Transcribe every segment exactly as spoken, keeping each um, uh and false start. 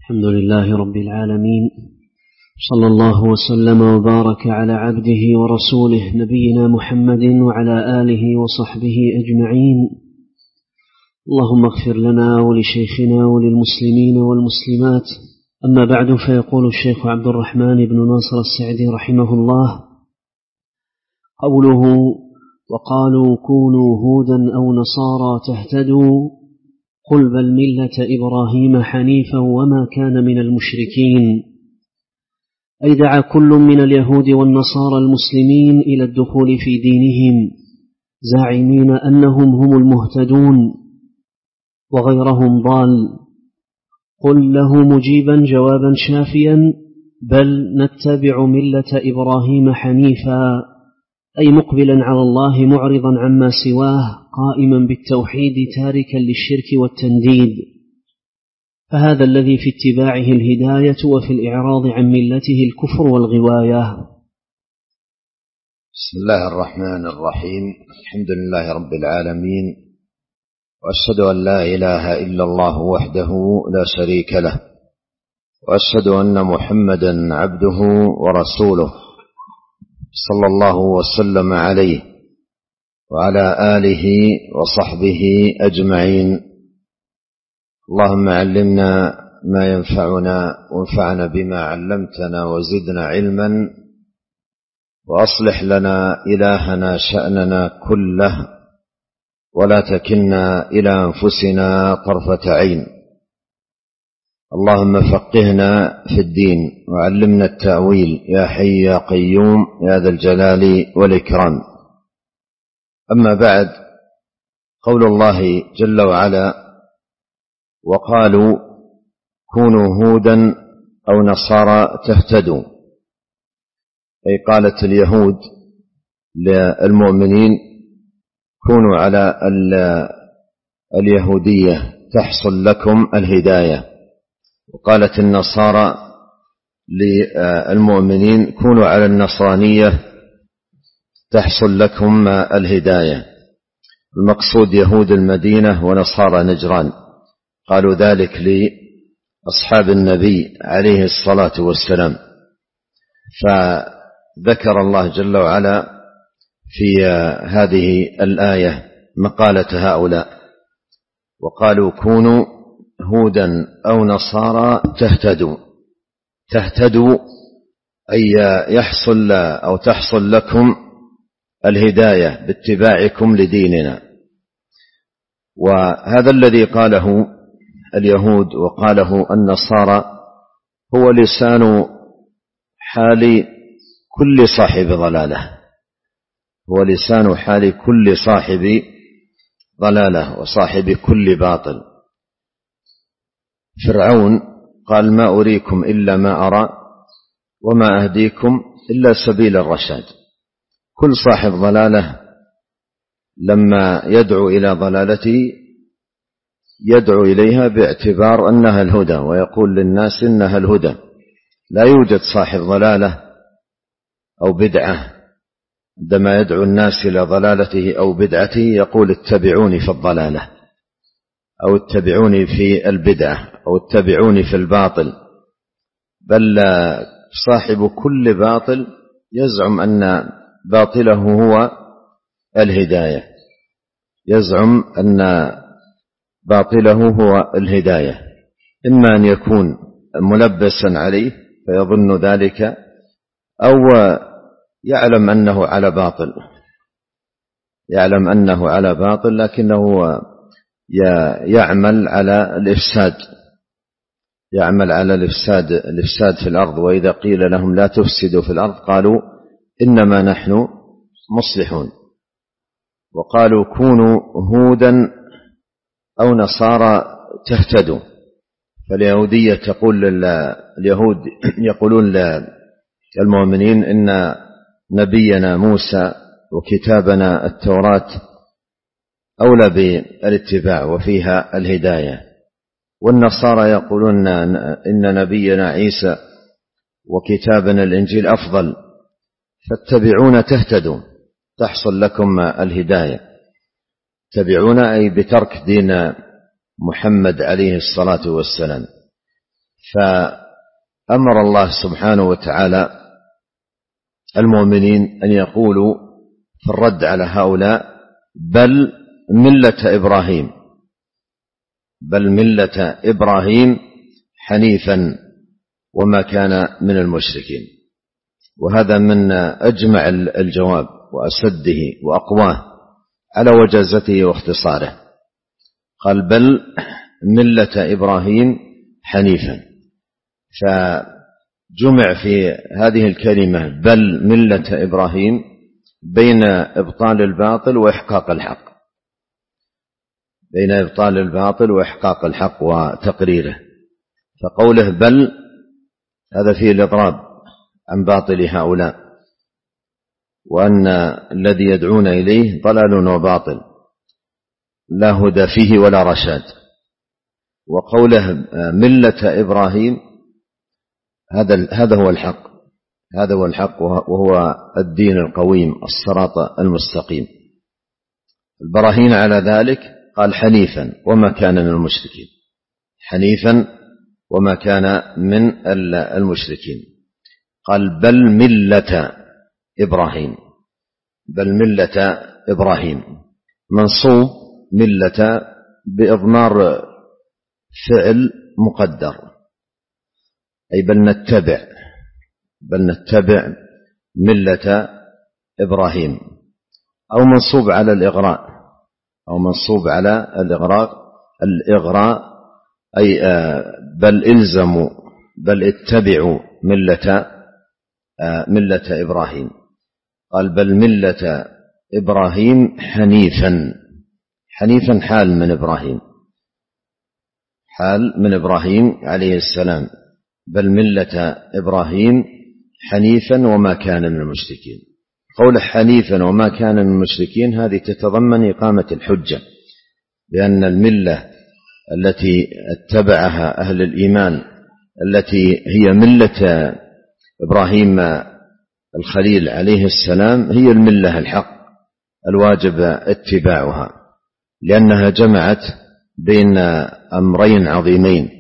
الحمد لله رب العالمين، صلى الله وسلم وبارك على عبده ورسوله نبينا محمد وعلى آله وصحبه أجمعين. اللهم اغفر لنا ولشيخنا وللمسلمين والمسلمات. أما بعد، فيقول الشيخ عبد الرحمن بن ناصر السعدي رحمه الله: قوله وقالوا كونوا هودا أو نصارى تهتدوا، قل بل ملة إبراهيم حنيفا وما كان من المشركين. أي دعا كل من اليهود والنصارى المسلمين إلى الدخول في دينهم زاعمين أنهم هم المهتدون وغيرهم ضال. قل له مجيبا جوابا شافيا: بل نتبع ملة إبراهيم حنيفا، أي مقبلا على الله معرضا عما سواه، قائما بالتوحيد تاركا للشرك والتنديد، فهذا الذي في اتباعه الهداية وفي الإعراض عن ملته الكفر والغواية. بسم الله الرحمن الرحيم. الحمد لله رب العالمين، وأشهد أن لا إله إلا الله وحده لا شريك له، وأشهد أن محمدا عبده ورسوله صلى الله وسلم عليه وعلى آله وصحبه أجمعين. اللهم علمنا ما ينفعنا وانفعنا بما علمتنا وزدنا علما، وأصلح لنا إلهنا شأننا كله، ولا تكلنا إلى أنفسنا طرفة عين. اللهم فقهنا في الدين وعلمنا التأويل يا حي يا قيوم يا ذا الجلال والإكرام. أما بعد، قول الله جل وعلا: وقالوا كونوا هودا أو نصارى تهتدوا، أي قالت اليهود للمؤمنين كونوا على اليهودية تحصل لكم الهداية، وقالت النصارى للمؤمنين كونوا على النصرانية تحصل لكم الهداية. المقصود يهود المدينة ونصارى نجران، قالوا ذلك لأصحاب النبي عليه الصلاة والسلام. فذكر الله جل وعلا في هذه الآية مقالة هؤلاء: وقالوا كونوا هودا أو نصارى تهتدوا. تهتدوا أي يحصل أو تحصل لكم الهداية باتباعكم لديننا. وهذا الذي قاله اليهود وقاله النصارى هو لسان حال كل صاحب ضلالة، هو لسان حال كل صاحب ضلالة وصاحب كل باطل. فرعون قال: ما أريكم إلا ما أرى وما أهديكم إلا سبيل الرشاد. كل صاحب ضلالة لما يدعو إلى ضلالته يدعو إليها باعتبار أنها الهدى، ويقول للناس إنها الهدى. لا يوجد صاحب ضلالة أو بدعة عندما يدعو الناس إلى ضلالته أو بدعته يقول اتبعوني في الضلالة أو اتبعوني في البدعة أو اتبعوني في الباطل، بل صاحب كل باطل يزعم أن باطله هو الهداية، يزعم أن باطله هو الهداية، إما أن يكون ملبسا عليه فيظن ذلك، أو يعلم أنه على باطل يعلم أنه على باطل لكنه يعمل على الإفساد يعمل على الإفساد الإفساد في الأرض. وإذا قيل لهم لا تفسدوا في الأرض قالوا إنما نحن مصلحون. وقالوا كونوا هودا أو نصارى تهتدوا، فاليهودية تقول اليهود يقولون للمؤمنين إن نبينا موسى وكتابنا التوراة أولى بالاتباع وفيها الهداية، والنصارى يقولون إن نبينا عيسى وكتابنا الإنجيل أفضل، فاتبعونا تهتدوا تحصل لكم الهداية. تبعونا أي بترك دين محمد عليه الصلاة والسلام. فأمر الله سبحانه وتعالى المؤمنين أن يقولوا في الرد على هؤلاء بل ملة إبراهيم بل ملة إبراهيم حنيفا وما كان من المشركين. وهذا من أجمع الجواب وأسده وأقواه على وجازته واختصاره. قال بل ملة إبراهيم حنيفا، فجمع في هذه الكلمة بل ملة إبراهيم بين إبطال الباطل وإحقاق الحق بين إبطال الباطل وإحقاق الحق وتقريره. فقوله بل هذا فيه الإضراب عن باطل هؤلاء، وأن الذي يدعون إليه ضلال وباطل لا هدى فيه ولا رشاد. وقوله ملة إبراهيم هذا هذا هو الحق هذا هو الحق وهو الدين القويم الصراط المستقيم. البراهين على ذلك قال حنيفا وما كان من المشركين حنيفا وما كان من المشركين. قال بل ملة إبراهيم بل ملة إبراهيم منصوب ملة بإضمار فعل مقدر، أي بل نتبع بل نتبع ملة إبراهيم، أو منصوب على الإغراء أو منصوب على الإغراء الإغراء أي بل إلزموا بل اتبعوا ملة ملة إبراهيم. قال بل ملة إبراهيم حنيفا حنيفا حال من إبراهيم حال من إبراهيم عليه السلام. بل ملة إبراهيم حنيفا وما كان من المشركين. قول حنيفا وما كان من المشركين هذه تتضمن إقامة الحجة بأن الملة التي اتبعها أهل الإيمان التي هي ملة إبراهيم الخليل عليه السلام هي الملة الحق الواجب اتباعها، لأنها جمعت بين أمرين عظيمين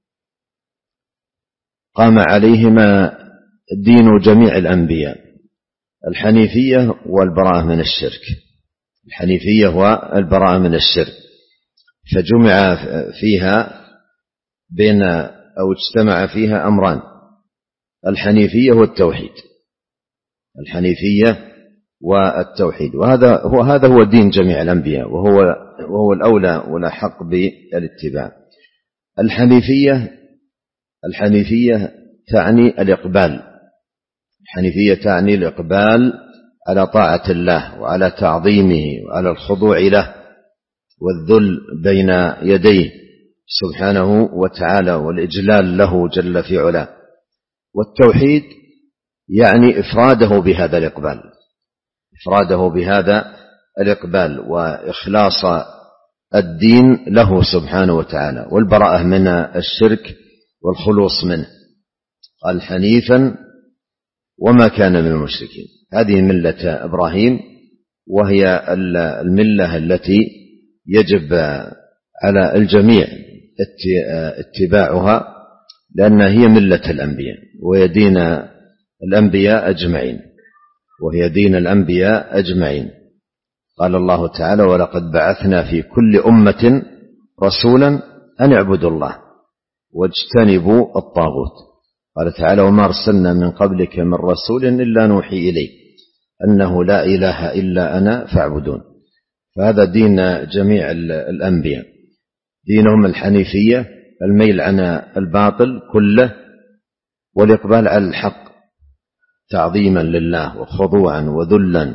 قام عليهما دين جميع الأنبياء: الحنيفية والبراءة من الشرك الحنيفية والبراءة من الشرك. فجمع فيها بين أو اجتمع فيها أمران: الحنيفية والتوحيد الحنيفية والتوحيد وهذا هو هذا هو دين جميع الأنبياء، وهو وهو الأولى والأحق بالاتباع. الحنيفية الحنيفية تعني الإقبال الحنيفية تعني الإقبال على طاعة الله وعلى تعظيمه وعلى الخضوع له والذل بين يديه سبحانه وتعالى والإجلال له جل في علاه. والتوحيد يعني إفراده بهذا الإقبال إفراده بهذا الإقبال وإخلاص الدين له سبحانه وتعالى والبراءة من الشرك والخلوص منه. قال حنيفا وما كان من المشركين. هذه ملة إبراهيم، وهي الملة التي يجب على الجميع اتباعها، لأنها هي ملة الأنبياء وهي دين الأنبياء أجمعين وهي دين الأنبياء أجمعين. قال الله تعالى: ولقد بعثنا في كل أمة رسولا أن اعبدوا الله واجتنبوا الطاغوت. قال تعالى: وما أرسلنا من قبلك من رسول إلا نوحي إليه أنه لا إله إلا أنا فاعبدون. فهذا دين جميع الأنبياء، دينهم الحنيفية، الميل عن الباطل كله والإقبال على الحق تعظيما لله وخضوعا وذلا.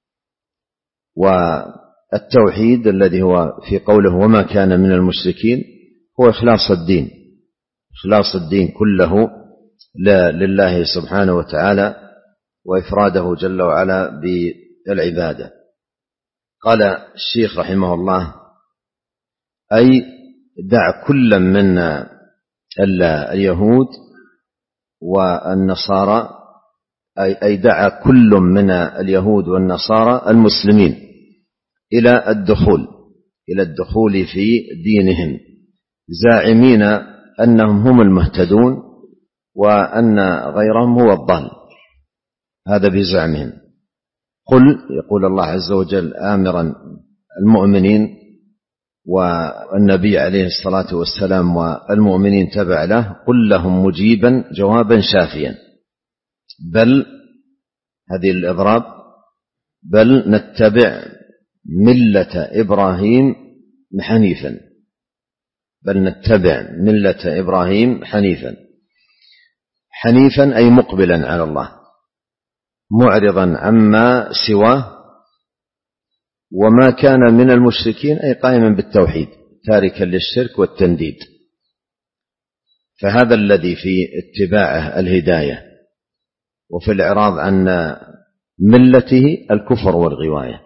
والتوحيد الذي هو في قوله وما كان من المشركين هو إخلاص الدين إخلاص الدين كله لله سبحانه وتعالى وإفراده جل وعلا بالعبادة. قال الشيخ رحمه الله: أي دع كل من اليهود والنصارى أي دعا كل من اليهود والنصارى المسلمين إلى الدخول إلى الدخول في دينهم، زاعمين أنهم هم المهتدون وأن غيرهم هو الضال، هذا بزعمهم. قل، يقول الله عز وجل آمرا المؤمنين والنبي عليه الصلاة والسلام والمؤمنين تبع له، قل لهم مجيبا جوابا شافيا، بل هذه الإضراب، بل نتبع ملة إبراهيم حنيفا، بل نتبع ملة إبراهيم حنيفا. حنيفا أي مقبلا على الله، معرضا عما سواه، وما كان من المشركين أي قائما بالتوحيد تاركا للشرك والتنديد. فهذا الذي في اتباعه الهداية، وفي الإعراض عن ملته الكفر والغواية.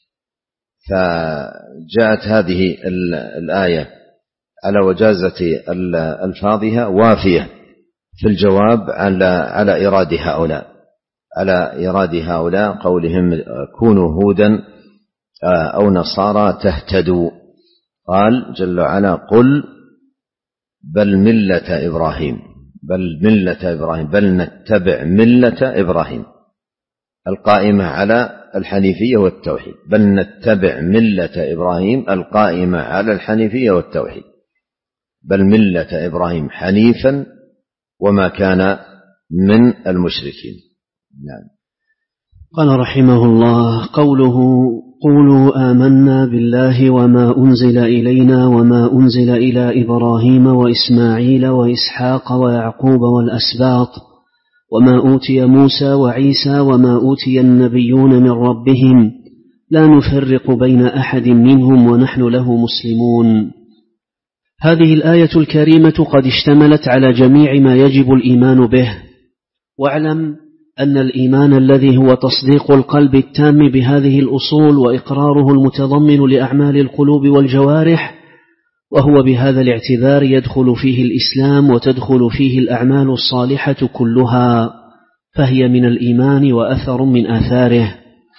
فجاءت هذه الآية على وجازة ألفاظها وافية في الجواب على على إراد هؤلاء، على إراد هؤلاء قولهم كونوا هودا أو نصارى تهتدوا. قال جل وعلا قل بل ملة إبراهيم، بل ملة إبراهيم، بل نتبع ملة إبراهيم القائمة على الحنيفية والتوحيد، بل نتبع ملة إبراهيم القائمة على الحنيفية والتوحيد، بل ملة إبراهيم حنيفا وما كان من المشركين. نعم. قال رحمه الله: قوله قولوا آمنا بالله وما أنزل إلينا وما أنزل إلى إبراهيم وإسماعيل وإسحاق ويعقوب والأسباط وما أوتي موسى وعيسى وما أوتي النبيون من ربهم لا نفرق بين أحد منهم ونحن له مسلمون. هذه الآية الكريمة قد اشتملت على جميع ما يجب الإيمان به. واعلم أن الإيمان الذي هو تصديق القلب التام بهذه الأصول وإقراره المتضمن لأعمال القلوب والجوارح، وهو بهذا الاعتبار يدخل فيه الإسلام وتدخل فيه الأعمال الصالحة كلها، فهي من الإيمان وأثر من آثاره.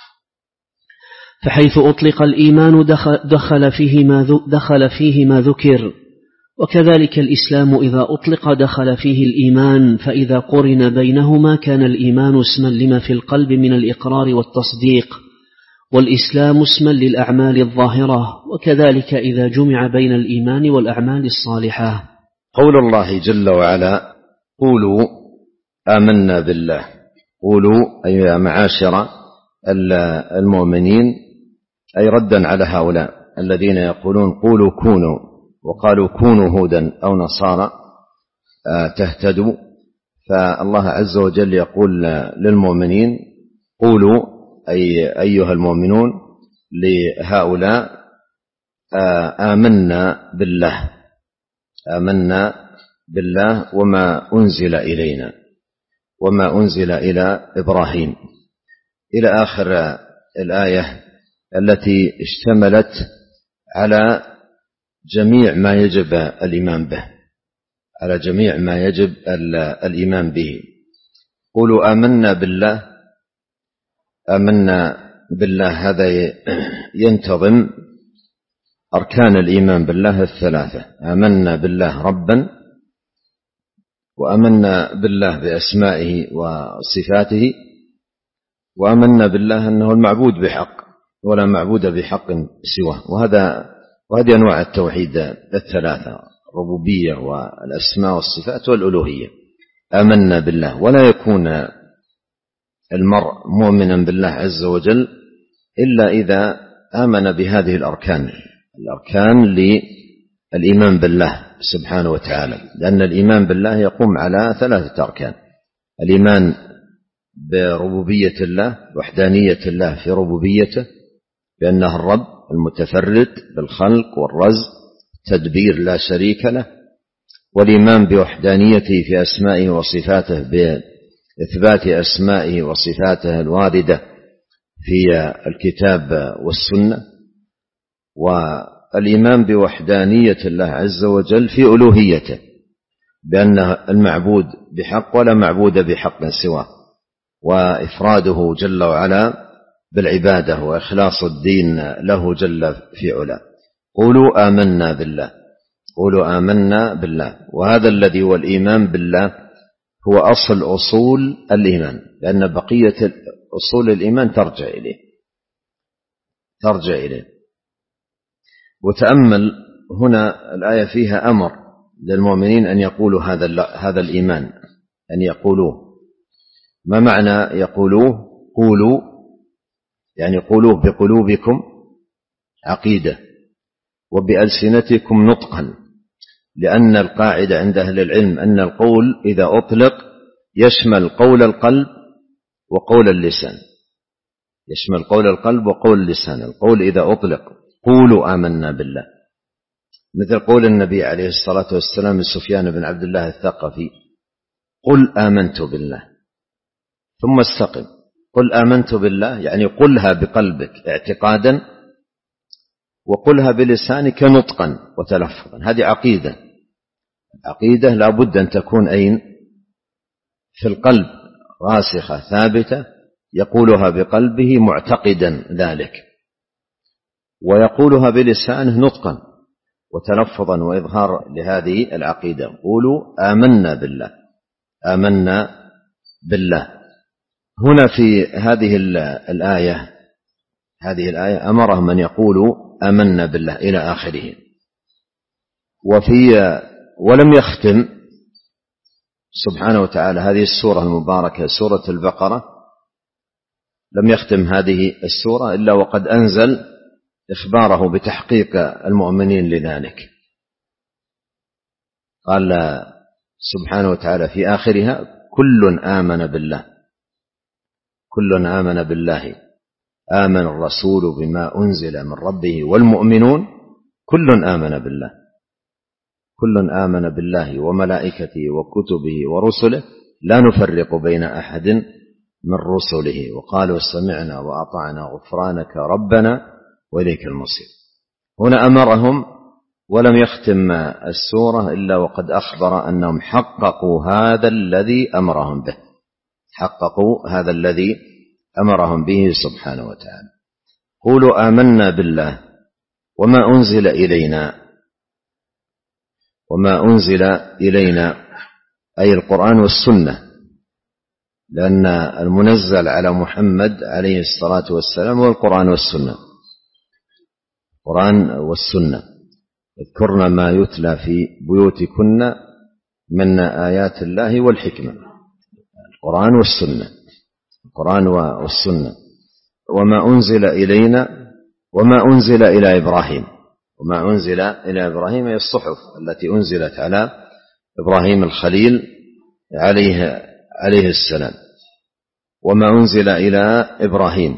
فحيث أطلق الإيمان دخل فيه ما دخل فيه ما ذكر، وكذلك الإسلام إذا أطلق دخل فيه الإيمان، فإذا قرن بينهما كان الإيمان اسما لما في القلب من الإقرار والتصديق، والإسلام اسما للأعمال الظاهرة، وكذلك إذا جمع بين الإيمان والأعمال الصالحة. قول الله جل وعلا قولوا آمنا بالله، قولوا أي يا معاشر المؤمنين، أي ردا على هؤلاء الذين يقولون قولوا كونوا، وقالوا كونوا هودا أو نصارى تهتدوا. فالله عز وجل يقول للمؤمنين قولوا أي أيها المؤمنون لهؤلاء آمنا بالله، آمنا بالله وما أنزل إلينا وما أنزل إلى إبراهيم، إلى آخر الآية التي اشتملت على جميع ما يجب الإيمان به، على جميع ما يجب الإيمان به. قولوا آمنا بالله، آمنا بالله هذا ينتظم أركان الإيمان بالله الثلاثة: آمنا بالله ربا، وآمنا بالله بأسمائه وصفاته، وآمنا بالله أنه المعبود بحق ولا معبود بحق سواه. وهذا وهذه أنواع التوحيد الثلاثة: الربوبية والأسماء والصفات والألوهية. آمنا بالله، ولا يكون المرء مؤمنا بالله عز وجل إلا إذا آمن بهذه الأركان، الأركان للإيمان بالله سبحانه وتعالى، لأن الإيمان بالله يقوم على ثلاثة أركان: الإيمان بربوبية الله، وحدانية الله في ربوبيته بأنه الرب المتفرد بالخلق والرزق تدبير لا شريك له، والإيمان بوحدانيته في أسمائه وصفاته بإثبات أسمائه وصفاته الواردة في الكتاب والسنة، والإيمان بوحدانية الله عز وجل في ألوهيته بأنه المعبود بحق ولا معبود بحق سواه، وإفراده جل وعلا بالعبادة وإخلاص الدين له جل في علا. قولوا آمنا بالله، قولوا آمنا بالله. وهذا الذي هو الإيمان بالله هو أصل أصول الإيمان، لأن بقية أصول الإيمان ترجع إليه ترجع إليه وتأمل هنا الآية فيها أمر للمؤمنين أن يقولوا هذا هذا الإيمان، أن يقولوه. ما معنى يقولوه؟ قولوا يعني قولوه بقلوبكم عقيدة وبألسنتكم نطقا، لأن القاعدة عند أهل العلم أن القول إذا أطلق يشمل قول القلب وقول اللسان، يشمل قول القلب وقول اللسان. القول إذا أطلق قولوا آمنا بالله، مثل قول النبي عليه الصلاة والسلام لسفيان بن عبد الله الثقفي: قل آمنت بالله ثم استقم. قل آمنت بالله يعني قلها بقلبك اعتقادا، وقلها بلسانك نطقا وتلفظا. هذه عقيدة، عقيدة لا بد أن تكون أين؟ في القلب، راسخة ثابتة، يقولها بقلبه معتقدا ذلك، ويقولها بلسانه نطقا وتلفظا وإظهار لهذه العقيدة. قولوا آمنا بالله، آمنا بالله. هنا في هذه الآية هذه الآية أمرهم أن يقولوا آمنا بالله إلى آخره. وفي ولم يختم سبحانه وتعالى هذه السورة المباركة سورة البقرة، لم يختم هذه السورة إلا وقد أنزل إخباره بتحقيق المؤمنين لذلك. قال سبحانه وتعالى في آخرها: كل آمن بالله كل آمن بالله آمن الرسول بما أنزل من ربه والمؤمنون كل آمن بالله كل آمن بالله وملائكته وكتبه ورسله لا نفرق بين أحد من رسله وقالوا سمعنا وأطعنا غفرانك ربنا وإليك المصير. هنا أمرهم ولم يختم السورة إلا وقد أخبر أنهم حققوا هذا الذي أمرهم به حققوا هذا الذي أمرهم به سبحانه وتعالى. قولوا آمنا بالله وما أنزل إلينا وما أنزل إلينا أي القرآن والسنة، لأن المنزل على محمد عليه الصلاة والسلام هو القرآن والسنة القرآن والسنة. اذكرن ما يتلى في بيوتكن من آيات الله والحكمة. القرآن والسنة القرآن والسنة. وما أنزل إلينا وما أنزل إلى إبراهيم وما أنزل إلى إبراهيم هي الصحف التي أنزلت على إبراهيم الخليل عليه عليه السلام. وما أنزل إلى إبراهيم،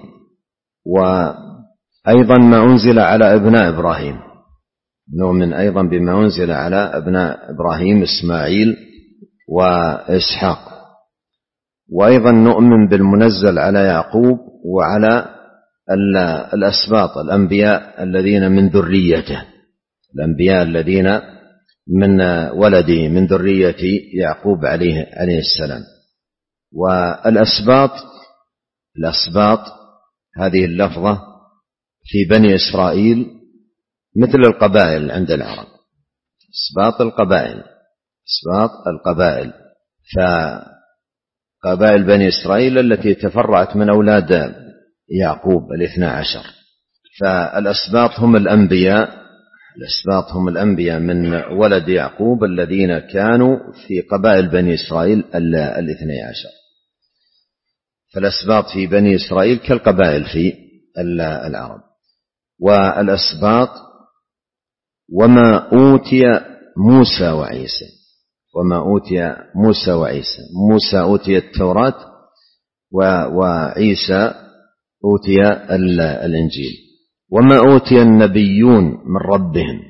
وأيضا ما أنزل على أبناء إبراهيم، نؤمن أيضا بما أنزل على أبناء إبراهيم إسماعيل وإسحاق. وأيضا نؤمن بالمنزل على يعقوب وعلى الأسباط الأنبياء الذين من ذريته الأنبياء الذين من ولده من ذرية يعقوب عليه عليه السلام. والأسباط الأسباط هذه اللفظة في بني إسرائيل مثل القبائل عند العرب، أسباط القبائل أسباط القبائل فقبائل بني إسرائيل التي تفرعت من أولاد يعقوب الاثنى عشر. فالأسباط هم الأنبياء الأسباط هم الأنبياء من ولد يعقوب الذين كانوا في قبائل بني إسرائيل الاثنى عشر. فالأسباط في بني إسرائيل كالقبائل في العرب. والأسباط وما أوتي موسى وعيسى وما أوتي موسى وعيسى موسى أوتي التوراة وعيسى أوتي الإنجيل. وما أوتي النبيون من ربهم،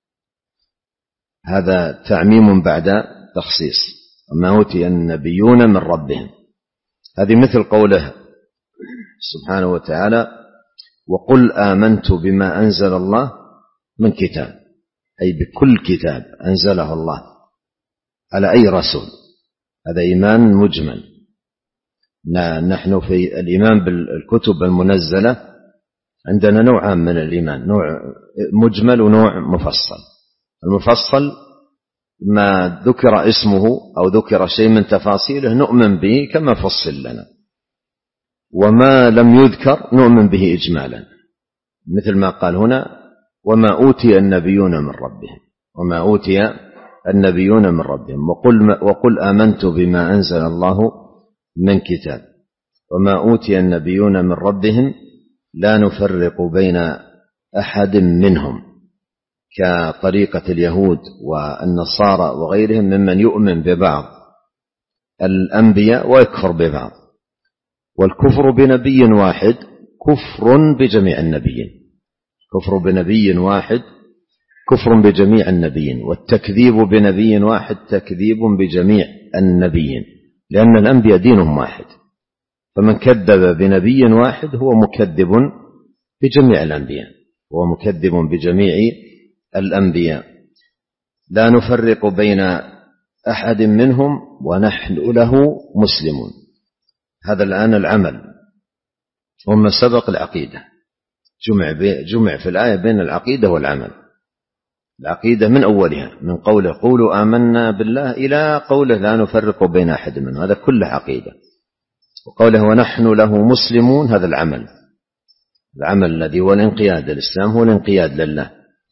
هذا تعميم بعد تخصيص. وما أوتي النبيون من ربهم، هذه مثل قوله سبحانه وتعالى: وقل آمنت بما أنزل الله من كتاب، أي بكل كتاب أنزله الله على أي رسول. هذا إيمان مجمل. نحن في الإيمان بالكتب المنزلة عندنا نوعان من الإيمان، نوع مجمل ونوع مفصل. المفصل ما ذكر اسمه أو ذكر شيء من تفاصيله نؤمن به كما فصل لنا، وما لم يذكر نؤمن به إجمالا، مثل ما قال هنا وما أوتي النبيون من ربهم، وما أوتي النبيون من ربهم وقل, وقل آمنت بما أنزل الله من كتاب، وما أوتي النبيون من ربهم لا نفرق بين أحد منهم، كطريقة اليهود والنصارى وغيرهم ممن يؤمن ببعض الأنبياء ويكفر ببعض. والكفر بنبي واحد كفر بجميع النبيين، كفر بنبي واحد كفر بجميع النبيين، والتكذيب بنبي واحد تكذيب بجميع النبيين، لأن الأنبياء دينهم واحد، فمن كذب بنبي واحد هو مكذب بجميع الأنبياء، هو مكذب بجميع الأنبياء. لا نفرق بين أحد منهم ونحن له مسلمون. هذا الآن العمل، وما سبق العقيدة، جمع, جمع في الآية بين العقيدة والعمل. العقيدة من أولها، من قوله قولوا آمنا بالله إلى قوله لا نفرق بين أحد منهم، هذا كله عقيدة. وقوله ونحن له مسلمون، هذا العمل، العمل الذي هو الانقياد. الإسلام هو الانقياد لله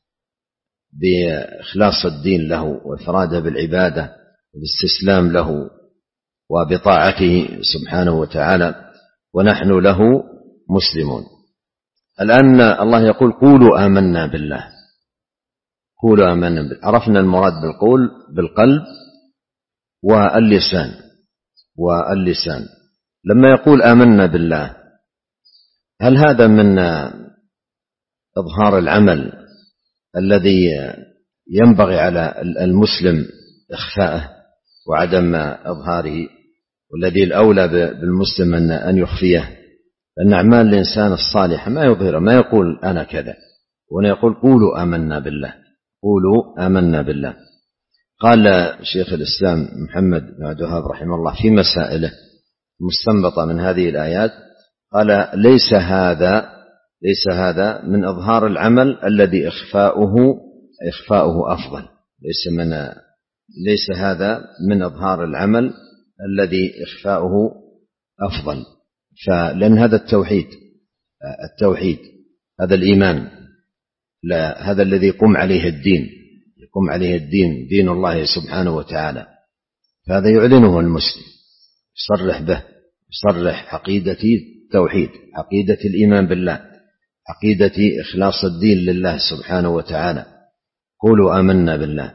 بإخلاص الدين له وإفراده بالعبادة والاستسلام له وبطاعته سبحانه وتعالى، ونحن له مسلمون. الآن الله يقول قولوا آمنا بالله، قولوا آمنا بالله. عرفنا المراد بالقول بالقلب واللسان واللسان. لما يقول آمنا بالله، هل هذا من إظهار العمل الذي ينبغي على المسلم إخفاءه وعدم إظهاره، والذي الأولى بالمسلم أن يخفيه؟ لأن أعمال الإنسان الصالحة ما يظهر، ما يقول أنا كذا، وهنا يقول قولوا آمنا بالله، قولوا آمنا بالله. قال شيخ الإسلام محمد بن عبد الوهاب رحمه الله في مسائله مستنبطة من هذه الآيات، قال ليس هذا ليس هذا من إظهار العمل الذي إخفاؤه إخفاؤه أفضل، ليس من ليس هذا من إظهار العمل الذي إخفاؤه أفضل. فلأن هذا التوحيد التوحيد هذا الإيمان، لا هذا الذي يقوم عليه الدين يقوم عليه الدين دين الله سبحانه وتعالى، فهذا يعلنه المسلم، يصرح به، يصرح عقيدة التوحيد، عقيدة الإيمان بالله، عقيدة إخلاص الدين لله سبحانه وتعالى. قولوا آمنا بالله.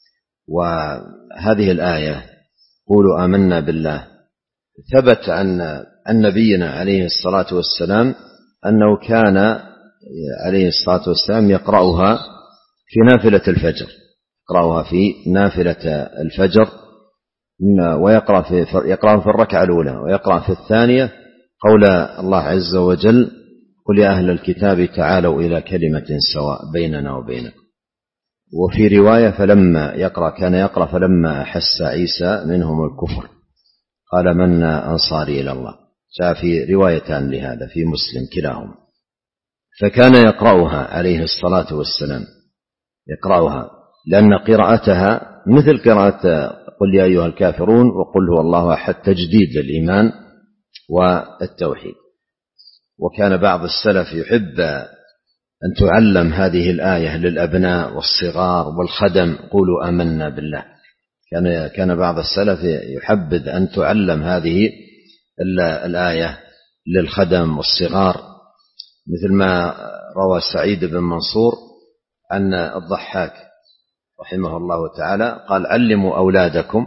وهذه الآية قولوا آمنا بالله ثبت عن عن نبينا عليه الصلاة والسلام أنه كان عليه الصلاة والسلام يقرأها في نافلة الفجر، يقرأها في نافلة الفجر، ويقرأ في يقرأ في الركعة الأولى، ويقرأ في الثانية قول الله عز وجل قل يا أهل الكتاب تعالوا إلى كلمة سواء بيننا وبينكم. وفي رواية فلما يقرأ كان يقرأ فلما أحس عيسى منهم الكفر قال من أنصاري إلى الله. جاء في روايتان لهذا في مسلم كلاهما. فكان يقرأها عليه الصلاة والسلام، يقرأها لأن قراءتها مثل قراءة قل يا أيها الكافرون وقل هو الله أحد، تجديد للإيمان والتوحيد. وكان بعض السلف يحب أن تعلم هذه الآية للأبناء والصغار والخدم، قولوا آمنا بالله. كان كان بعض السلف يحبذ أن تعلم هذه الآية للخدم والصغار، مثل ما روى سعيد بن منصور عن الضحاك رحمه الله تعالى قال علموا أولادكم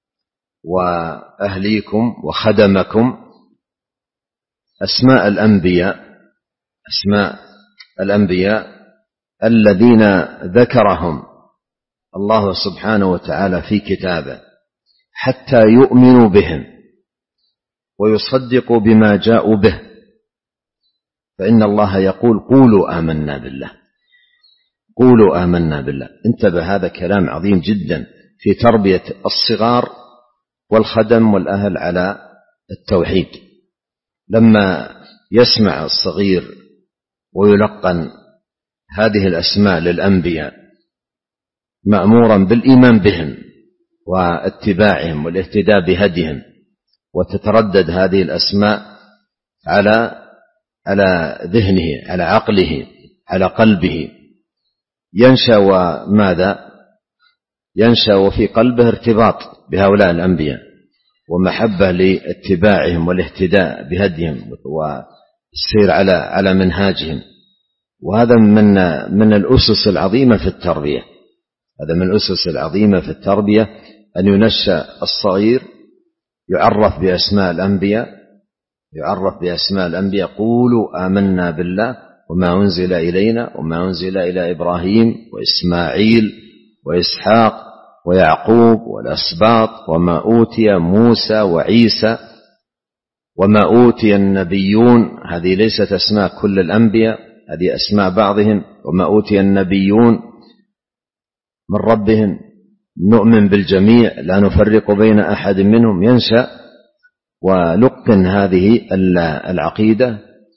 وأهليكم وخدمكم أسماء الأنبياء أسماء الأنبياء الذين ذكرهم الله سبحانه وتعالى في كتابه حتى يؤمنوا بهم ويصدقوا بما جاءوا به، فإن الله يقول قولوا آمنا بالله، قولوا آمنا بالله. انتبه، هذا كلام عظيم جدا في تربية الصغار والخدم والأهل على التوحيد. لما يسمع الصغير ويلقن هذه الأسماء للأنبياء مأمورا بالإيمان بهم واتباعهم والاهتداء بهديهم، وتتردد هذه الأسماء على على ذهنه، على عقله، على قلبه، ينشأ وماذا؟ ينشأ وفي قلبه ارتباط بهؤلاء الأنبياء ومحبة لاتباعهم والاهتداء بهديهم والسير على على منهاجهم. وهذا من من الأسس العظيمة في التربية، هذا من الأسس العظيمة في التربية، أن ينشأ الصغير يعرف بأسماء الأنبياء، يعرف بأسماء الأنبياء. قولوا آمنا بالله وما أنزل إلينا وما أنزل إلى إبراهيم وإسماعيل وإسحاق ويعقوب والأسباط وما أوتي موسى وعيسى وما أوتي النبيون. هذه ليست أسماء كل الأنبياء، هذه أسماء بعضهم. وما أوتي النبيون من ربهم نؤمن بالجميع لا نفرق بين أحد منهم. ينشأ ولقن هذه العقيدة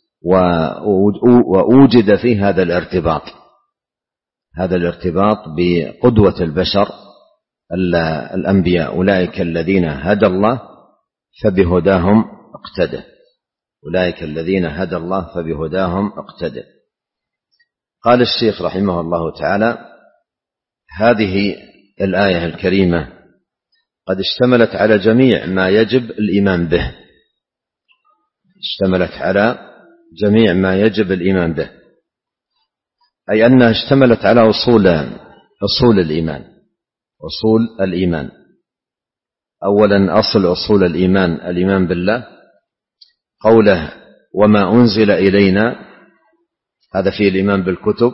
وأوجد فيه هذا الارتباط، هذا الارتباط بقدوة البشر الأنبياء. أولئك الذين هدى الله فبهداهم اقتدى، أولئك الذين هدى الله فبهداهم اقتدى. قال الشيخ رحمه الله تعالى: هذه الآية الكريمة قد اشتملت على جميع ما يجب الإيمان به، اشتملت على جميع ما يجب الإيمان به، أي أنها اشتملت على أصول أصول الإيمان، أصول الإيمان. أولا أصل أصول الإيمان الإيمان بالله، قوله وما أنزل إلينا، هذا فيه الإيمان بالكتب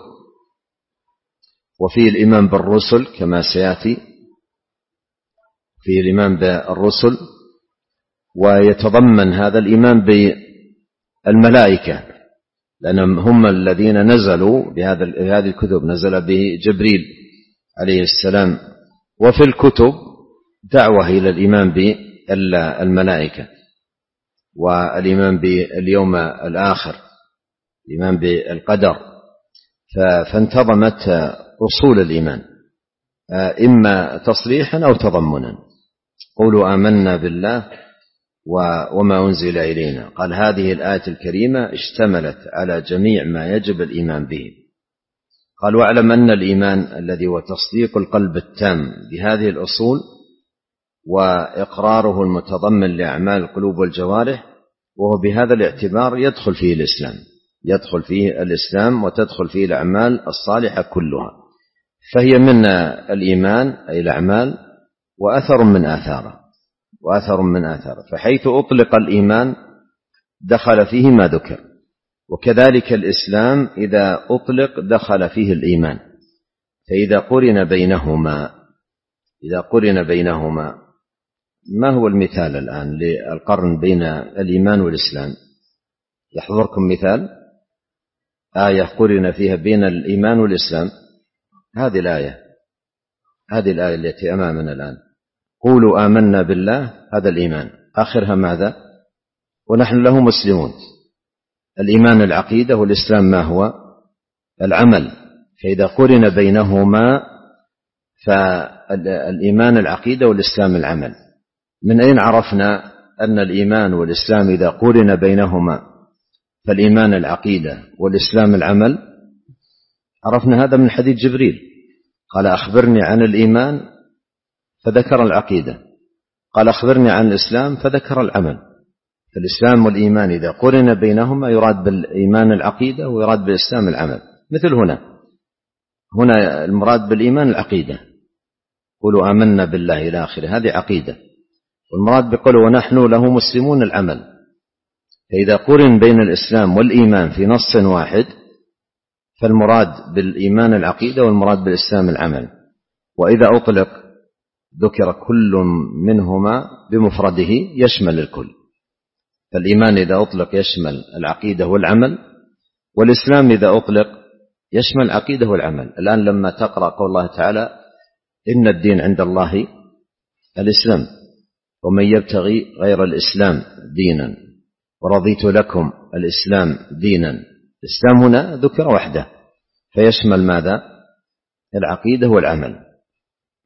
وفيه الإيمان بالرسل كما سيأتي، فيه الإيمان بالرسل، ويتضمن هذا الإيمان بالملائكة لأنهم هم الذين نزلوا بهذه الكتب، نزل به جبريل عليه السلام. وفي الكتب دعوة إلى الإيمان بالملائكة والإيمان باليوم الآخر، الإيمان بالقدر. فانتظمت أصول الإيمان إما تصريحا أو تضمنا. قولوا آمنا بالله وما أنزل إلينا. قال هذه الآية الكريمة اشتملت على جميع ما يجب الإيمان به. قال واعلم أن الإيمان الذي هو تصديق القلب التام بهذه الأصول وإقراره المتضمن لأعمال القلوب والجوارح، وهو بهذا الاعتبار يدخل فيه الإسلام، يدخل فيه الإسلام وتدخل فيه الأعمال الصالحة كلها. فهي من الإيمان أي الأعمال وأثر من آثاره، وأثر من آثاره. فحيث أطلق الإيمان دخل فيه ما ذكر، وكذلك الإسلام إذا أطلق دخل فيه الإيمان. فإذا قرن بينهما إذا قرن بينهما ما هو المثال الآن للقرن بين الإيمان والإسلام؟ يحضركم مثال آية قرن فيها بين الإيمان والإسلام؟ هذه الآية هذه الآية التي أمامنا الآن، قولوا آمنا بالله، هذا الإيمان، آخرها ماذا؟ ونحن له مسلمون. الإيمان العقيدة والإسلام ما هو؟ العمل. فإذا قرن بينهما فالإيمان العقيدة والإسلام العمل. من أين عرفنا أن الإيمان والإسلام إذا قرن بينهما فالإيمان العقيدة والإسلام العمل؟ عرفنا هذا من حديث جبريل، قال أخبرني عن الإيمان فذكر العقيدة، قال أخبرني عن الإسلام فذكر العمل. فالإسلام والإيمان إذا قرن بينهما يراد بالإيمان العقيدة ويراد بالإسلام العمل. مثل هنا هنا المراد بالإيمان العقيدة، قولوا آمنا بالله إلى آخره، هذه عقيدة. والمراد بقوله ونحن له مسلمون العمل. فإذا قرن بين الإسلام والإيمان في نص واحد فالمراد بالإيمان العقيدة والمراد بالإسلام العمل. وإذا أطلق ذكر كل منهما بمفرده يشمل الكل. فالإيمان إذا أطلق يشمل العقيدة والعمل، والإسلام إذا أطلق يشمل العقيدة والعمل. الآن لما تقرأ قول الله تعالى إن الدين عند الله الإسلام ومن يبتغي غير الإسلام دينا ورضيت لكم الإسلام دينا، الإسلام هنا ذكر وحده فيشمل ماذا؟ العقيدة والعمل.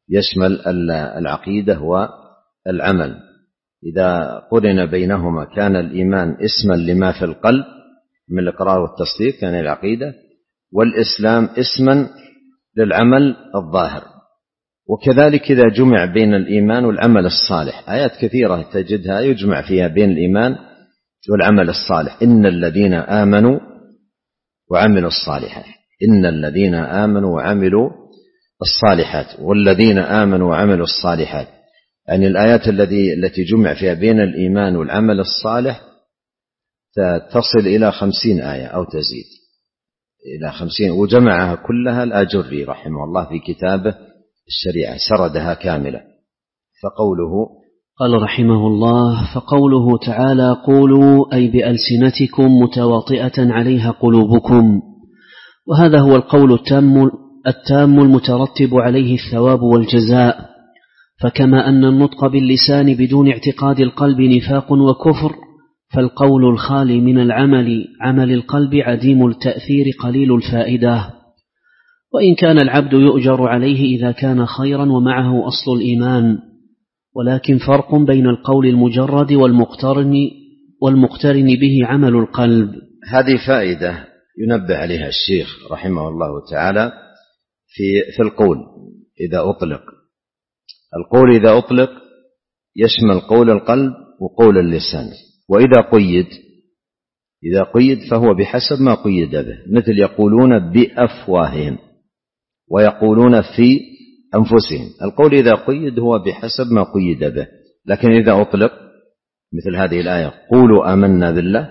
يشمل العقيدة والعمل. إذا قرن بينهما كان الإيمان اسما لما في القلب من الإقرار والتصديق كان العقيدة، والإسلام اسما للعمل الظاهر. وكذلك إذا جمع بين الإيمان والعمل الصالح، آيات كثيرة تجدها يجمع فيها بين الإيمان والعمل الصالح. إن الذين آمنوا وعملوا الصالحات، إن الذين آمنوا وعملوا الصالحات والذين آمنوا وعملوا الصالحات، يعني الآيات التي التي جمع فيها بين الإيمان والعمل الصالح تصل إلى خمسين آية أو تزيد إلى خمسين، وجمعها كلها الآجري رحمه الله في كتابه الشريعة، سردها كاملة. فقوله قال رحمه الله: فقوله تعالى: قولوا أي بألسنتكم متواطئة عليها قلوبكم، وهذا هو القول التام التام المترتب عليه الثواب والجزاء. فكما أن النطق باللسان بدون اعتقاد القلب نفاق وكفر، فالقول الخالي من العمل عمل القلب عديم التأثير قليل الفائدة، وإن كان العبد يؤجر عليه إذا كان خيرا ومعه أصل الإيمان، ولكن فرق بين القول المجرد والمقترن, والمقترن به عمل القلب. هذه فائدة ينبه عليها الشيخ رحمه الله تعالى في, في القول إذا أطلق. القول إذا أطلق يشمل قول القلب وقول اللسان، وإذا قيد إذا قيد فهو بحسب ما قيد به، مثل يقولون بأفواههم ويقولون في أنفسهم. القول إذا قيد هو بحسب ما قيد به، لكن إذا أطلق مثل هذه الآية: قولوا آمنا بالله،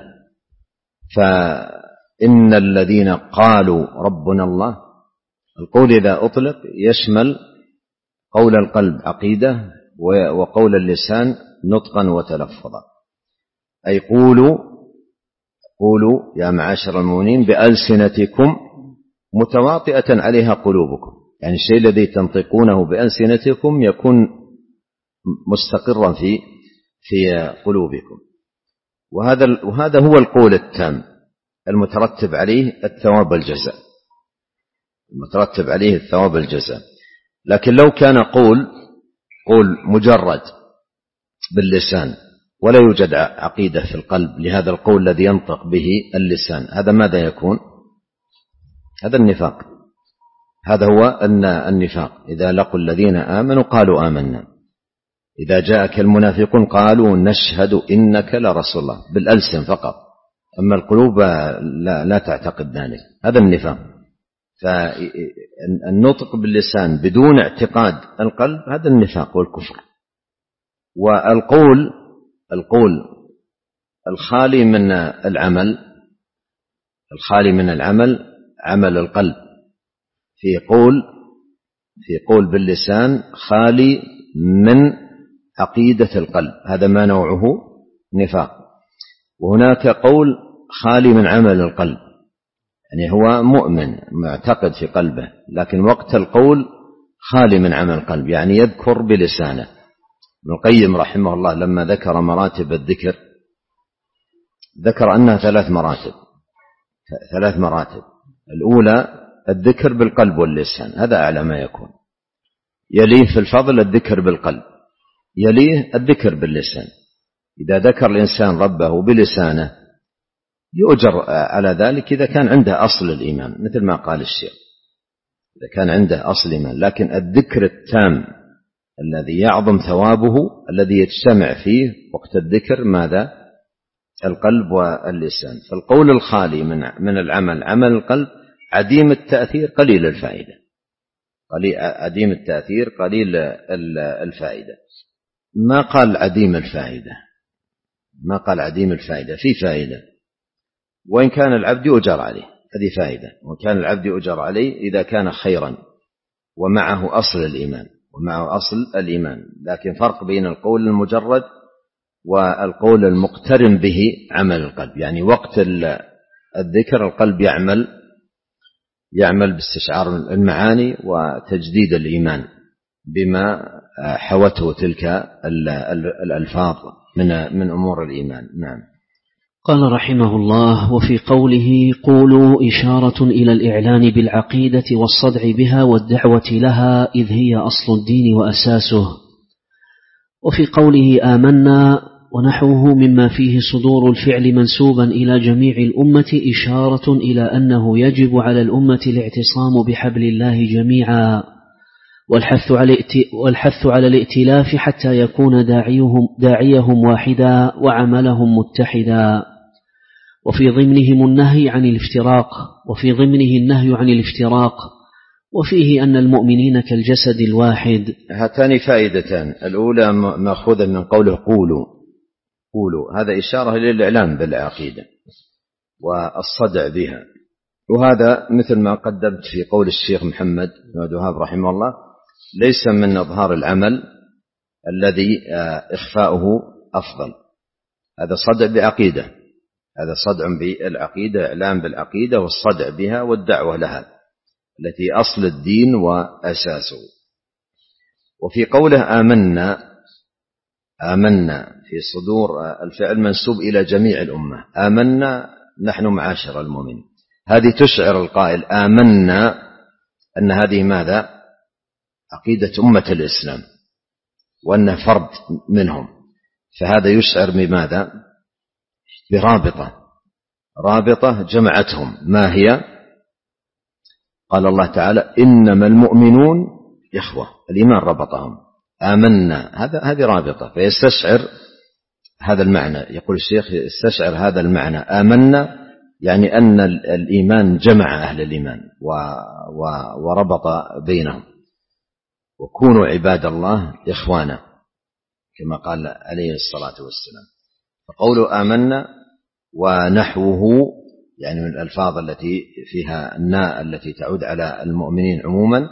فإن الذين قالوا ربنا الله. القول إذا أطلق يشمل قول القلب عقيدة وقول اللسان نطقا وتلفظا. أي قولوا قولوا يا معاشر المؤمنين بألسنتكم متواطئة عليها قلوبكم، يعني الشيء الذي تنطقونه بألسنتكم يكون مستقرا في في قلوبكم. وهذا وهذا هو القول التام المترتب عليه الثواب والجزاء، المترتب عليه الثواب والجزاء. لكن لو كان قول قول مجرد باللسان ولا يوجد عقيدة في القلب لهذا القول الذي ينطق به اللسان، هذا ماذا يكون؟ هذا النفاق. هذا هو النفاق. إذا لقوا الذين آمنوا قالوا آمنا، إذا جاءك المنافقون قالوا نشهد إنك لرسول الله، بالألسن فقط، أما القلوب لا, لا تعتقد ذلك. هذا النفاق. فالنطق باللسان بدون اعتقاد القلب هذا النفاق والكفر. والقول القول الخالي من العمل الخالي من العمل عمل القلب، في قول في قول باللسان خالي من عقيدة القلب، هذا ما نوعه نفاق. وهناك قول خالي من عمل القلب، يعني هو مؤمن معتقد في قلبه، لكن وقت القول خالي من عمل القلب، يعني يذكر بلسانه. ابن القيم رحمه الله لما ذكر مراتب الذكر ذكر أنها ثلاث مراتب ثلاث مراتب الأولى الذكر بالقلب واللسان، هذا أعلى ما يكون. يليه في الفضل الذكر بالقلب، يليه الذكر باللسان. إذا ذكر الإنسان ربه بلسانه يؤجر على ذلك إذا كان عنده أصل الإيمان، مثل ما قال الشيخ، إذا كان عنده أصل الإيمان. لكن الذكر التام الذي يعظم ثوابه الذي يجتمع فيه وقت الذكر ماذا؟ القلب واللسان. فالقول الخالي من من العمل عمل القلب عديم التأثير قليل الفائدة، قليل عديم التأثير قليل الفائدة. ما قال عديم الفائدة، ما قال عديم الفائدة، في فائدة، وإن كان العبد يؤجر عليه، هذه فائدة. وإن كان العبد يؤجر عليه إذا كان خيرا ومعه أصل الإيمان ومعه أصل الإيمان. لكن فرق بين القول المجرد والقول المقترن به عمل القلب، يعني وقت الذكر القلب يعمل يعمل باستشعار المعاني وتجديد الإيمان بما حوته تلك الألفاظ من من أمور الإيمان. نعم. قال رحمه الله: وفي قوله قولوا إشارة إلى الإعلان بالعقيدة والصدع بها والدعوة لها، إذ هي أصل الدين وأساسه. وفي قوله آمنا ونحوه مما فيه صدور الفعل منسوبا إلى جميع الأمة إشارة إلى أنه يجب على الأمة الاعتصام بحبل الله جميعا، والحث على والحث على الائتلاف حتى يكون داعيهم, داعيهم واحدا وعملهم متحدا. وفي ضمنهم النهي عن الافتراق وفي ضمنه النهي عن الافتراق وفيه أن المؤمنين كالجسد الواحد. هاتان فائدتان: الأولى مأخوذة من قوله قولوا قولوا، هذا إشارة للإعلام بالعقيدة والصدع بها، وهذا مثل ما قدمت في قول الشيخ محمد بن عبد الوهاب رحمه الله: ليس من إظهار العمل الذي إخفاؤه أفضل، هذا صدع بعقيدة، هذا صدع بالعقيدة، إعلام بالعقيدة والصدع بها والدعوة لها التي أصل الدين وأساسه. وفي قوله آمنا آمنا في صدور الفعل منسوب إلى جميع الأمة، آمنا نحن معاشر المؤمنين، هذه تشعر القائل آمنا أن هذه ماذا؟ عقيدة أمة الإسلام وأنه فرد منهم، فهذا يشعر بماذا؟ برابطة، رابطة جمعتهم. ما هي؟ قال الله تعالى: إنما المؤمنون إخوة، الإيمان ربطهم. آمنا هذا هذه رابطة، فيستشعر هذا المعنى. يقول الشيخ: يستشعر هذا المعنى، آمنا يعني أن الإيمان جمع أهل الإيمان وربط بينهم. وكونوا عباد الله إخوانا كما قال عليه الصلاة والسلام. فقوله آمنا ونحوه يعني من الألفاظ التي فيها الناء التي تعود على المؤمنين عموما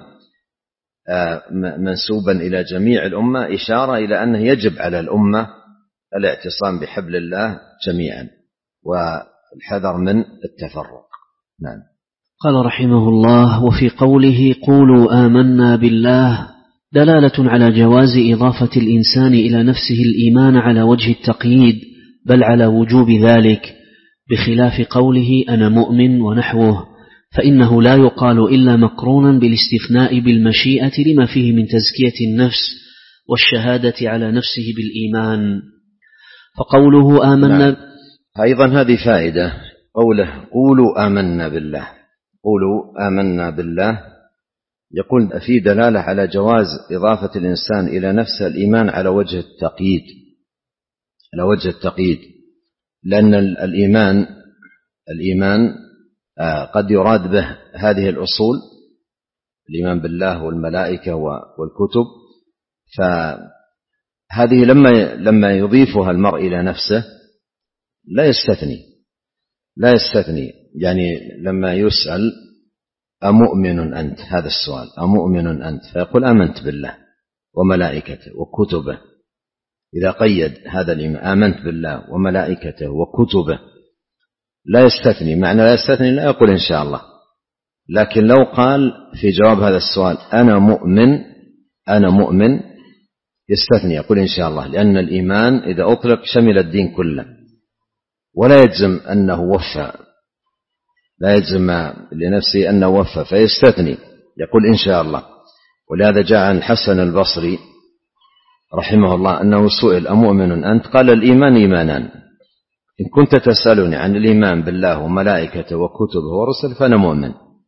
منسوبا إلى جميع الأمة، إشارة إلى أنه يجب على الأمة الاعتصام بحبل الله جميعا والحذر من التفرق. نعم. قال رحمه الله: وفي قوله قولوا آمنا بالله دلالة على جواز إضافة الإنسان إلى نفسه الإيمان على وجه التقييد، بل على وجوب ذلك، بخلاف قوله أنا مؤمن ونحوه، فإنه لا يقال إلا مقرونا بالاستثناء بالمشيئة لما فيه من تزكية النفس والشهادة على نفسه بالإيمان. فقوله آمنا نعم. أيضا هذه فائدة، قوله قولوا آمنا بالله، قولوا آمنا بالله، يقول في دلالة على جواز إضافة الإنسان إلى نفسه الإيمان على وجه التقييد، على وجه التقييد، لأن الإيمان الإيمان قد يراد به هذه الأصول، الإيمان بالله والملائكة والكتب، فهذه لما لما يضيفها المرء إلى نفسه لا يستثني لا يستثني يعني لما يسأل أمؤمن أنت، هذا السؤال أمؤمن أنت، فيقول آمنت بالله وملائكته وكتبه. إذا قيد هذا الإيمان آمنت بالله وملائكته وكتبه لا يستثني، معنى لا يستثني لا يقول إن شاء الله، لكن لو قال في جواب هذا السؤال أنا مؤمن أنا مؤمن يستثني، يقول إن شاء الله، لأن الإيمان إذا أطلق شمل الدين كله، ولا يجزم أنه وفى، لا يجزم لنفسه أنه وفى فيستثني، يقول إن شاء الله. ولهذا جاء عن الحسن البصري رحمه الله أنه سئل أمؤمن أنت؟ قال الإيمان إيمانان، إن كنت تسألني عن الإيمان بالله وملائكته وكتبه ورسله فأنا مؤمن،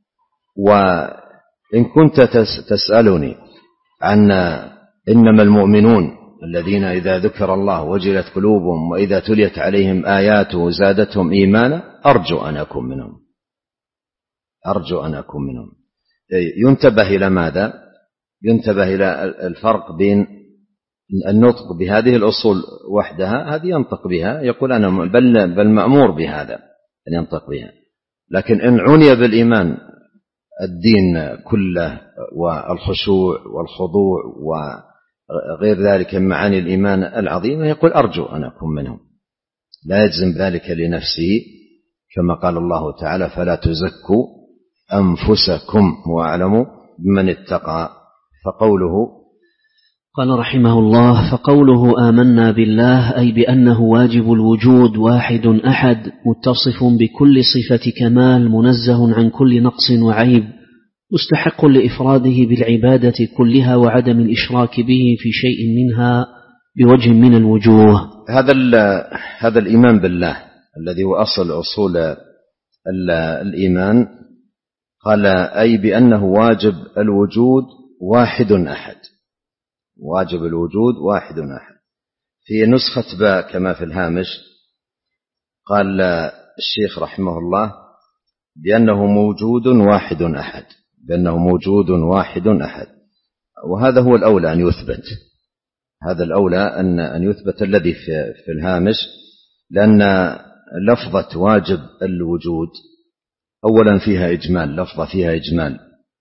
وإن كنت تسألني عن إنما المؤمنون الذين إذا ذكر الله وجلت قلوبهم وإذا تليت عليهم آياته زادتهم إيمانا، أرجو أن أكون منهم، أرجو أن أكون منهم. ينتبه إلى ماذا؟ ينتبه إلى الفرق بين النطق بهذه الأصول وحدها، هذه ينطق بها يقول أنا بل, بل مأمور بهذا أن ينطق بها، لكن إن عني بالإيمان الدين كله والخشوع والخضوع وغير ذلك من معاني الإيمان العظيمة يقول أرجو أن أكون منهم، لا يجزم ذلك لنفسه، كما قال الله تعالى فلا تزكوا أنفسكم وأعلموا بمن اتقى. فقوله قال رحمه الله: فقوله آمنا بالله أي بأنه واجب الوجود واحد أحد متصف بكل صفة كمال منزه عن كل نقص وعيب مستحق لإفراده بالعبادة كلها وعدم الإشراك به في شيء منها بوجه من الوجوه. هذا هذا الإيمان بالله الذي هو أصل أصول الإيمان. قال أي بأنه واجب الوجود واحد أحد، واجب الوجود واحد أحد. في نسخة باء كما في الهامش قال الشيخ رحمه الله بأنه موجود واحد أحد، بأنه موجود واحد أحد، وهذا هو الأولى أن يثبت، هذا الأولى أن أن يثبت الذي في في الهامش، لأن لفظة واجب الوجود أولا فيها إجمال، لفظة فيها إجمال،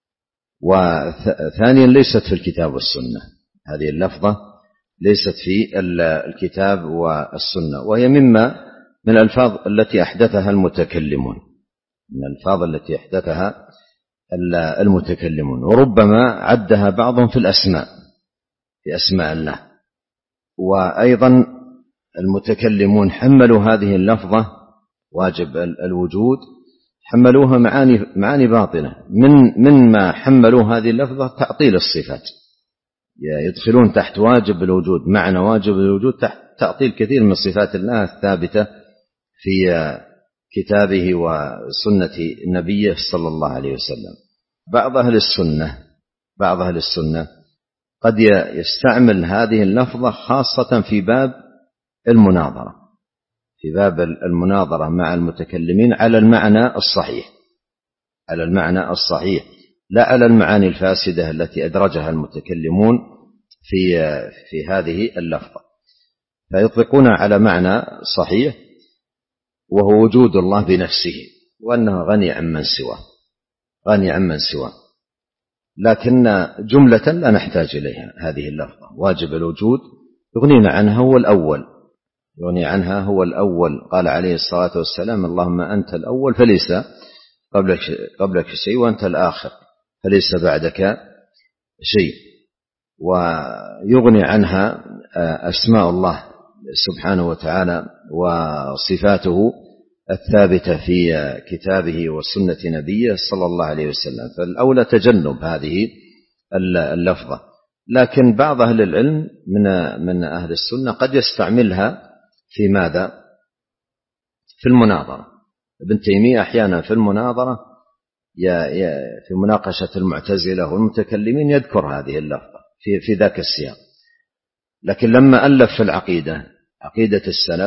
وثانيا ليست في الكتاب والسنة، هذه اللفظة ليست في الكتاب والسنة، وهي مما من الألفاظ التي أحدثها المتكلمون، من الألفاظ التي أحدثها المتكلمون، وربما عدها بعضهم في الأسماء، في أسماء الله. وأيضا المتكلمون حملوا هذه اللفظة واجب الوجود، حملوها معاني معاني باطنة، من من ما حملوا هذه اللفظة تعطيل الصفات، يدخلون تحت واجب الوجود، معنى واجب الوجود تحت تعطيل كثير من صفات الله الثابتة في كتابه وسنة نبيه صلى الله عليه وسلم. بعض أهل السنة بعض أهل السنة قد يستعمل هذه اللفظة خاصة في باب المناظرة، في باب المناظرة مع المتكلمين على المعنى الصحيح، على المعنى الصحيح، لا على المعاني الفاسدة التي أدرجها المتكلمون في في هذه اللفظة، فيطلقون على معنى صحيح وهو وجود الله بنفسه، وأنه غني عمن سواه، غني عمن سواه، لكن جملة لا نحتاج إليها هذه اللفظة. واجب الوجود يغنينا عنها هو الأول، يغني عنها هو الأول. قال عليه الصلاة والسلام: اللهم أنت الأول فليس قبلك قبلك شيء، وأنت الآخر فليس بعدك شيء. ويغني عنها أسماء الله سبحانه وتعالى وصفاته الثابتة في كتابه وسنة نبيه صلى الله عليه وسلم، فالأولى تجنب هذه اللفظة. لكن بعض أهل العلم من من أهل السنة قد يستعملها في ماذا؟ في المناظرة. ابن تيمية أحيانا في المناظرة في مناقشة المعتزلة والمتكلمين يذكر هذه اللفظة في في ذاك السياق، لكن لما ألف في العقيدة، عقيدة السلف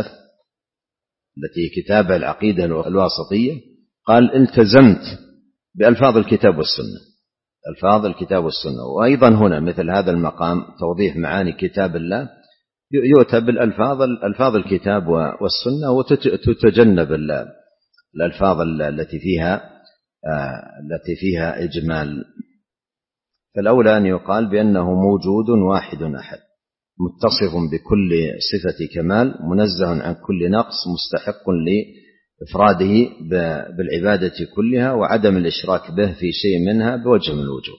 التي كتابها العقيدة الواسطية، قال التزمت بألفاظ الكتاب والسنة، ألفاظ الكتاب والسنة. وأيضا هنا مثل هذا المقام توضيح معاني كتاب الله يؤتى بالألفاظ الألفاظ الكتاب والسنة، وتتجنب الألفاظ التي فيها التي فيها إجمال. فالأولى أن يقال بأنه موجود واحد أحد متصف بكل صفة كمال منزه عن كل نقص مستحق لإفراده بالعبادة كلها وعدم الإشراك به في شيء منها بوجه من الوجوه.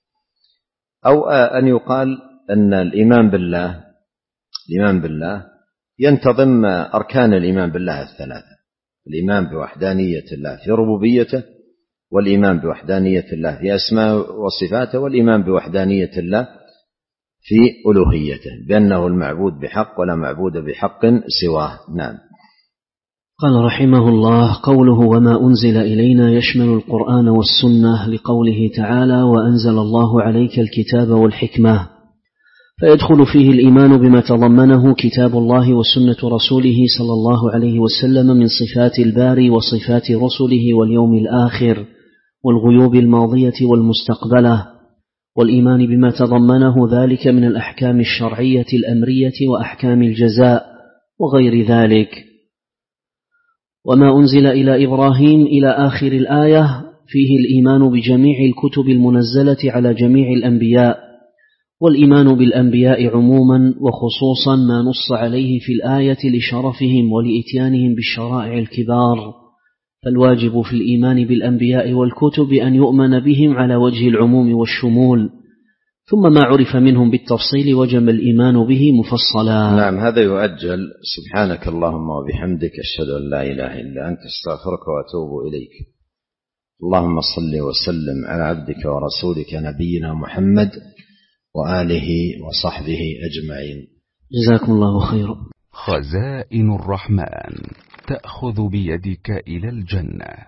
أو أن يقال أن الإيمان بالله الإيمان بالله ينتظم أركان الإيمان بالله الثلاثة: الإيمان بوحدانية الله في ربوبيته، والإيمان بوحدانية الله في أسماء وصفاته، والإيمان بوحدانية الله في ألوهيته، بأنه المعبود بحق ولا معبود بحق سواه. نعم. قال رحمه الله: قوله وما أنزل إلينا يشمل القرآن والسنة، لقوله تعالى: وأنزل الله عليك الكتاب والحكمة، فيدخل فيه الإيمان بما تضمنه كتاب الله وسنة رسوله صلى الله عليه وسلم من صفات الباري وصفات رسله واليوم الآخر والغيوب الماضية والمستقبلة، والإيمان بما تضمنه ذلك من الأحكام الشرعية الأمرية وأحكام الجزاء وغير ذلك. وما أنزل إلى إبراهيم إلى آخر الآية فيه الإيمان بجميع الكتب المنزلة على جميع الأنبياء، والإيمان بالأنبياء عموما وخصوصا ما نص عليه في الآية لشرفهم ولإتيانهم بالشرائع الكبار، فالواجب في الإيمان بالأنبياء والكتب أن يؤمن بهم على وجه العموم والشمول، ثم ما عرف منهم بالتفصيل وجب الإيمان به مفصلا. نعم، هذا يؤجل. سبحانك اللهم وبحمدك، أشهد أن لا إله إلا أنت، أستغفرك وأتوب إليك. اللهم صل وسلم على عبدك ورسولك نبينا محمد وآله وصحبه أجمعين. جزاكم الله خيرا. خزائن الرحمن تأخذ بيدك إلى الجنة.